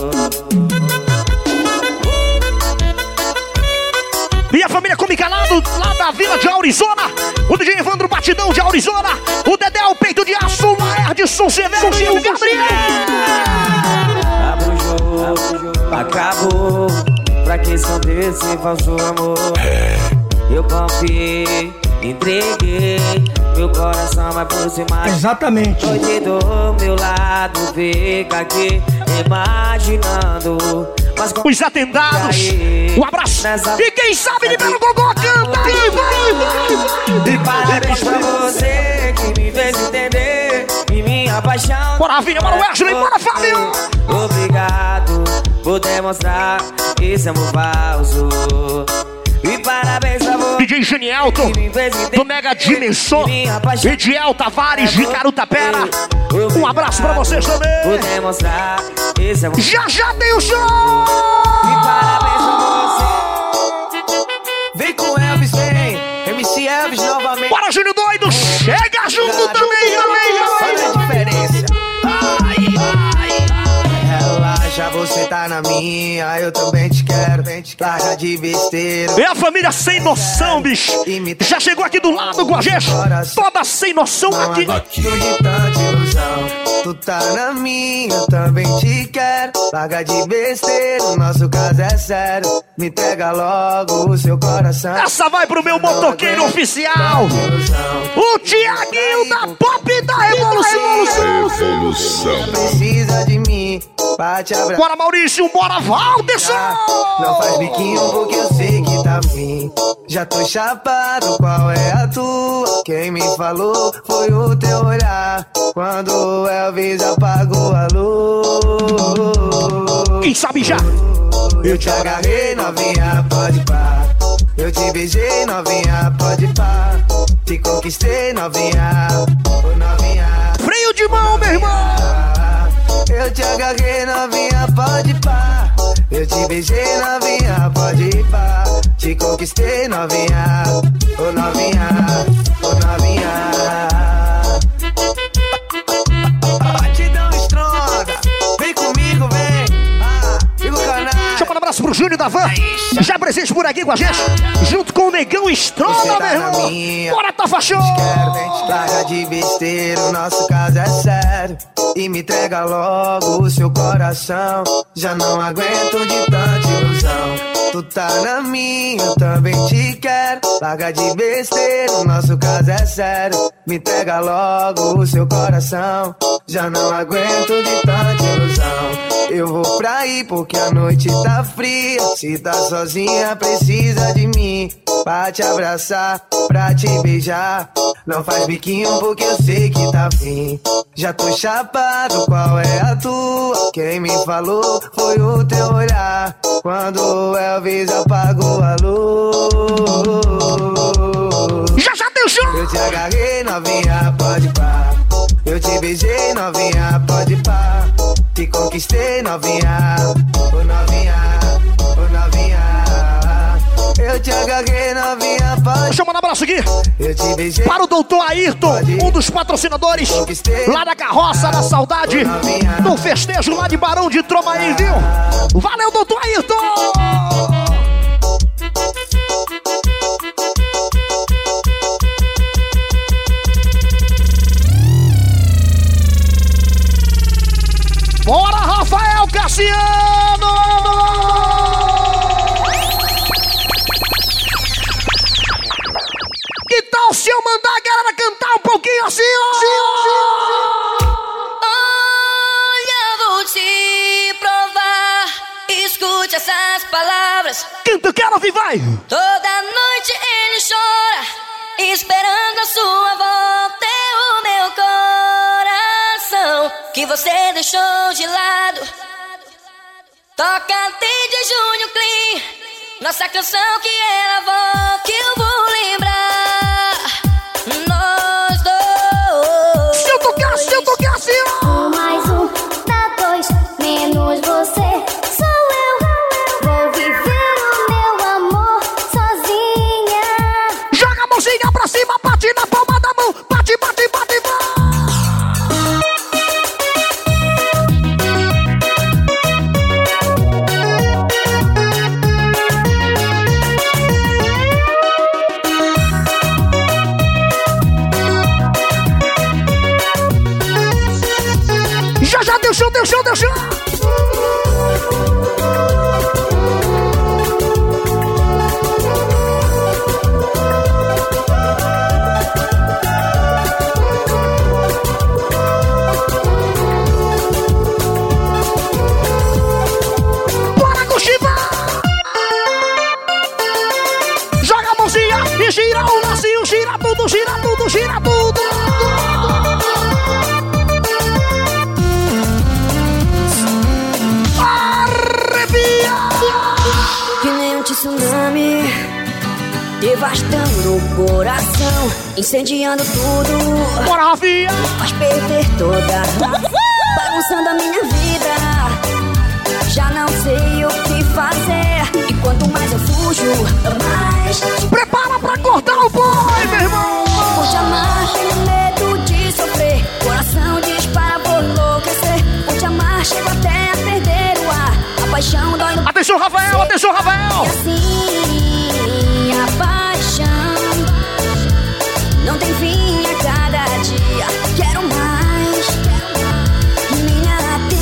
E a família Come Calado, lá da Vila de Aurizona. O D J Evandro Batidão de Aurizona. O Dedé, o Peito de Aço, Laerdson Severo e o Gabriel. Abre o jogo, acabou. pra que esconder esse falso amor? Eu confiei, entreguei meu coração vai por cima. Exatamente. Hoje do meu lado, fica aqui imaginando. Mas os atendados, um abraço. Nessa... E quem sabe libera o Gogó, canta aí, vai, vai. E parabéns pra você que me fez entender e minha paixão. Bora, Vinha, bora, Wesley, bora, Fábio. Obrigado por demonstrar que esse amor falso. E parabéns pra você. D J Genielto, do Mega Dimensor, Ediel Tavares, Ricardo Tapera. Um abraço pra vocês também. Vou demonstrar esse amor. Já já tem o show. E parabéns pra você. Vem com Elvis, vem. M C Elvis novamente. Bora, Júnior Doido. Chega junto também, também. Olha a diferença. Ai, ai. Relaxa, você tá na minha, eu também te quero. Larga de besteira. É a família sem noção, bicho. Já chegou aqui do lado com a gente. Toda sem noção aqui. aqui. De tanta ilusão, tu tá na minha, eu também te quero. Larga de besteira, o nosso caso é sério. Me entrega logo o seu coração. Essa vai pro meu motoqueiro oficial, o Tiaguinho da Pop da Revolução. Revolução. Precisa de mim pra te abraçar. Bora, Maurício, bora, Valderson. Não faz biquinho porque eu sei que tá fim. Já tô chapado, qual é a tua? Quem me falou foi o teu olhar quando o Elvis apagou a luz. Quem sabe já? Eu te agarrei, novinha, pode pá. Eu te beijei, novinha, pode pá. Te conquistei, novinha, oh, novinha. Freio de mão, meu irmão. Eu te agarrei, novinha, pode pá. Eu te beijei, novinha, pode pá. Te conquistei, novinha, oh, novinha, oh, novinha. Batidão estronda, vem comigo, vem. Ah, fica o canal. Chama um abraço pro Júnior da Van. Já presente por aqui com a gente, junto com o Negão Estronda, tá, meu irmão. Minha. Bora, Tafa Show. Larga de besteira, o nosso caso é sério. E me entrega logo o seu coração. Já não aguento de tanta ilusão. Tu tá na minha, eu também te quero. Larga de besteira, o nosso caso é sério. Me entrega logo o seu coração. Já não aguento de tanta ilusão. Eu vou pra aí porque a noite tá fria. Se tá sozinha, precisa de mim. Pra te abraçar, pra te beijar. Não faz biquinho porque eu sei que tá fim. Já tô chapado, qual é a tua? Quem me falou foi o teu olhar quando o Elvis apagou a luz. Já já deu show! Eu te agarrei, novinha, pode pá. Eu te beijei, novinha, pode pá. Te conquistei, novinha, oh, novinha, oh, novinha. Eu te agarrei, novinha, pode. Deixa eu mandar um abraço aqui eu te beijei, para o doutor Ayrton, um dos patrocinadores lá da Carroça da Saudade, no festejo lá de Barão de Tromaí, viu? Valeu, doutor Ayrton! Bora, Rafael Cassiano! Que tal se eu mandar a galera cantar um pouquinho assim, ó? Olha, vou te provar. Escute essas palavras. Canta, quero ouvir, vai! Toda noite ele chora, esperando a sua volta. É o meu coração que você deixou de lado. Toca desde Júnior Clean, nossa canção que era volta. Que eu vou lembrar nós dois. Se eu tocar, se eu tocar assim, ó. Um mais um dá dois, menos você sou eu. Vou viver o meu amor sozinha. Joga a mãozinha pra cima, bate na palma da mão. Bate, bate, bate, vai. Já já deu show, deu show, deu show. noite tsunami, devastando o coração, incendiando tudo. Bora, Rafinha! Faz perder toda, bagunçando a minha vida. Já não sei o que fazer, e quanto mais eu fujo, mais. Prepara pra cortar o boi, meu irmão! Por te amar, tenho medo de sofrer. Coração dispara por enlouquecer. Por te amar, chego até a perder o ar. A paixão dói no... Atenção, Rafael! Atenção, Rafael! E assim, a paixão não tem fim a cada dia. Quero mais, quero mais. Minha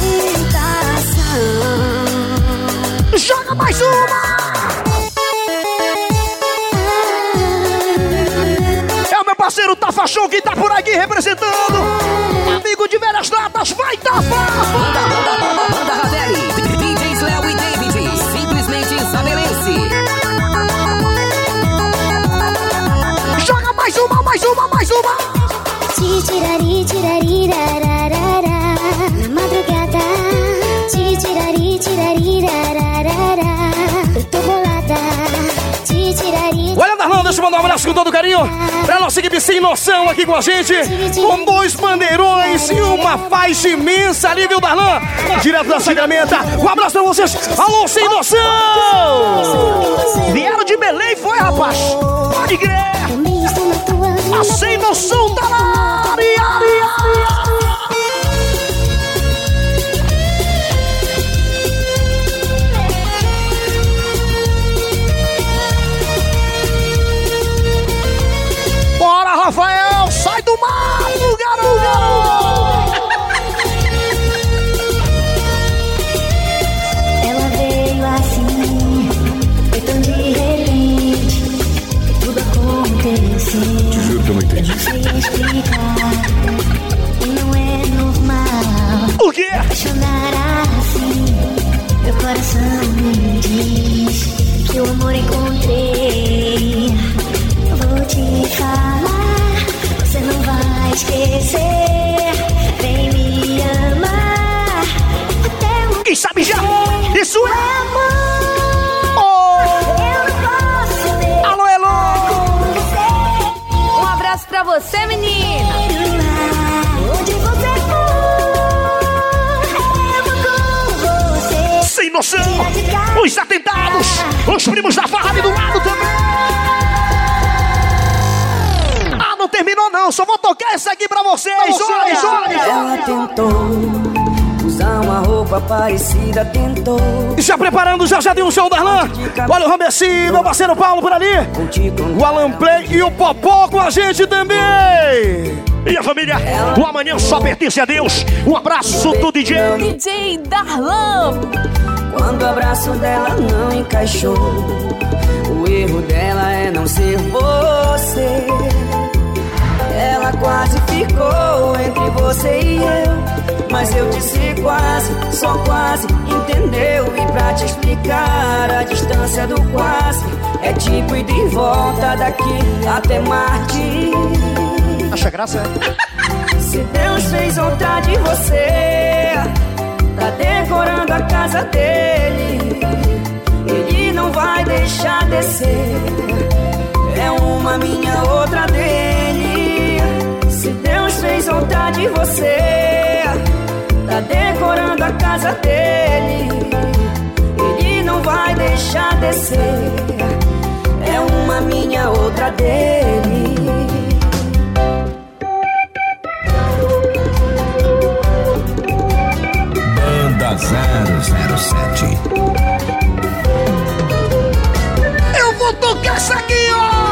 tentação. Joga mais uma! É o meu parceiro Tafa Show que tá por aqui representando. Amigo de velhas datas, vai Tafa! Banda, banda, banda, banda Ravelli, D Js Léo e David, simplesmente isabelense. Joga mais uma, mais uma, mais uma! Titirari, tirari, rararara. Na madrugada. Titirari, tirari, rararara. Eu tô bolada. Titirari. Olha, Darlan, deixa eu mandar um abraço com todo carinho pra nossa equipe sem noção aqui com a gente. Com dois bandeirões e uma faixa imensa ali, viu, Darlan? Direto da Sacramento. Um abraço pra vocês. Alô, sem noção! Vieram de Belém, foi, rapaz? Pode crer! A sem noção da área! Bora, Rafael! Sai do mato, garoto! Ela veio assim, foi tão de repente, tudo aconteceu. Te juro que eu não entendi. Não sei explicar, e não é normal. O quê? Apaixonar assim, meu coração me diz que o amor encontrei. Vou te falar, você não vai esquecer. Vem me amar até o... Quem sabe já? Isso é amor. Oh. Eu não posso ver. Alô, Elô! Um abraço pra você, menina. Onde você for, eu vou com você. Sem noção! Os atentados! Os primos da farra ali do lado também! Ah, não terminou não! Só vou tocar essa aqui pra vocês! Olha, olha! Ela tentou usar uma roupa parecida, tentou. E já preparando, já já deu um show da Darlan! Olha o Ramessi, meu parceiro Paulo por ali! O Alan Play e o Popó com a gente também! E a família, o amanhã só pertence a Deus! Um abraço do D J! D J Darlan! Quando o abraço dela não encaixou, o erro dela é não ser você. Ela quase ficou entre você e eu, mas eu disse quase, só quase, entendeu? E pra te explicar a distância do quase, é tipo ir de volta daqui até Marte. Acha graça, é? Se Deus fez outra de você, tá decorando a casa dele, ele não vai deixar descer. É uma minha, outra dele. Se Deus fez outra de você, tá decorando a casa dele, ele não vai deixar descer. É uma minha, outra dele. Banda zero zero sete. Eu vou tocar essa aqui, ó!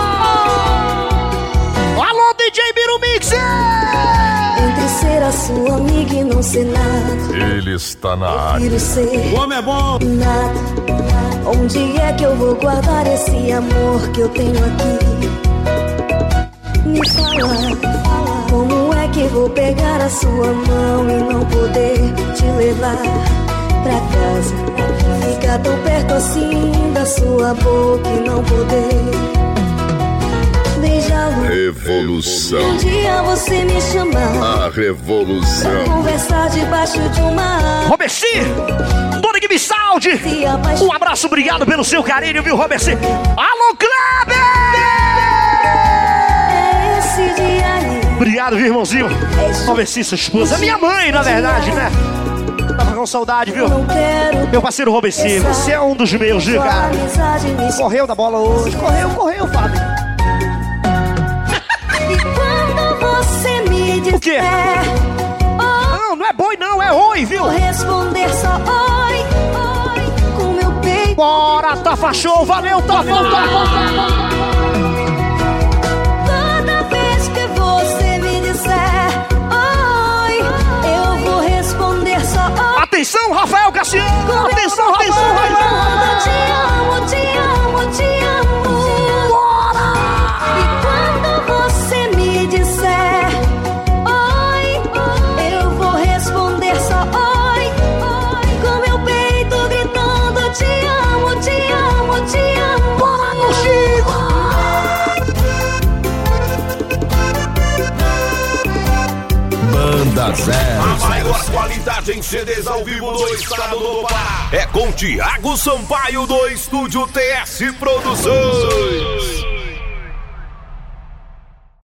Alô, D J Biro Mix! Entre ser a sua amiga e não ser nada, Ele está na área. prefiro ser O homem é bom. nada. Onde é que eu vou guardar esse amor que eu tenho aqui? Me fala, como é que vou pegar a sua mão e não poder te levar pra casa? Ficar tão perto assim da sua boca e não poder beijá-lo. Revolução. Um dia você me chamar A revolução. pra conversar debaixo de uma árvore. Roberci, Dona Gibi Saúde. Um abraço, obrigado pelo seu carinho, viu, Roberci? Alô, Kleber! É esse dia aí. Obrigado, viu, irmãozinho? Roberci, sua esposa. Minha mãe, na verdade, né? Tava com saudade, viu? Meu parceiro Roberci, você é um dos meus, viu, cara? Correu da bola hoje. Correu, correu, Fábio. E quando você me disser, o quê? Não, não é boi, não, é oi, viu? vou responder só oi, oi, com meu peito. Bora, Tafa Show, valeu, Tafa! Toda vez que você me disser oi, eu vou responder só oi. Atenção, Rafael Cassiano! Atenção, atenção, Rafael! Te amo, te amo, te amo. Bora! E quando você me disser oi, eu vou responder só oi, oi, com meu peito gritando te amo, te amo, te amo. Bora no Chico! Banda zero. A maior qualidade em C Ds ao vivo do estado do Pará é com Thiago Sampaio do Estúdio T S Produções.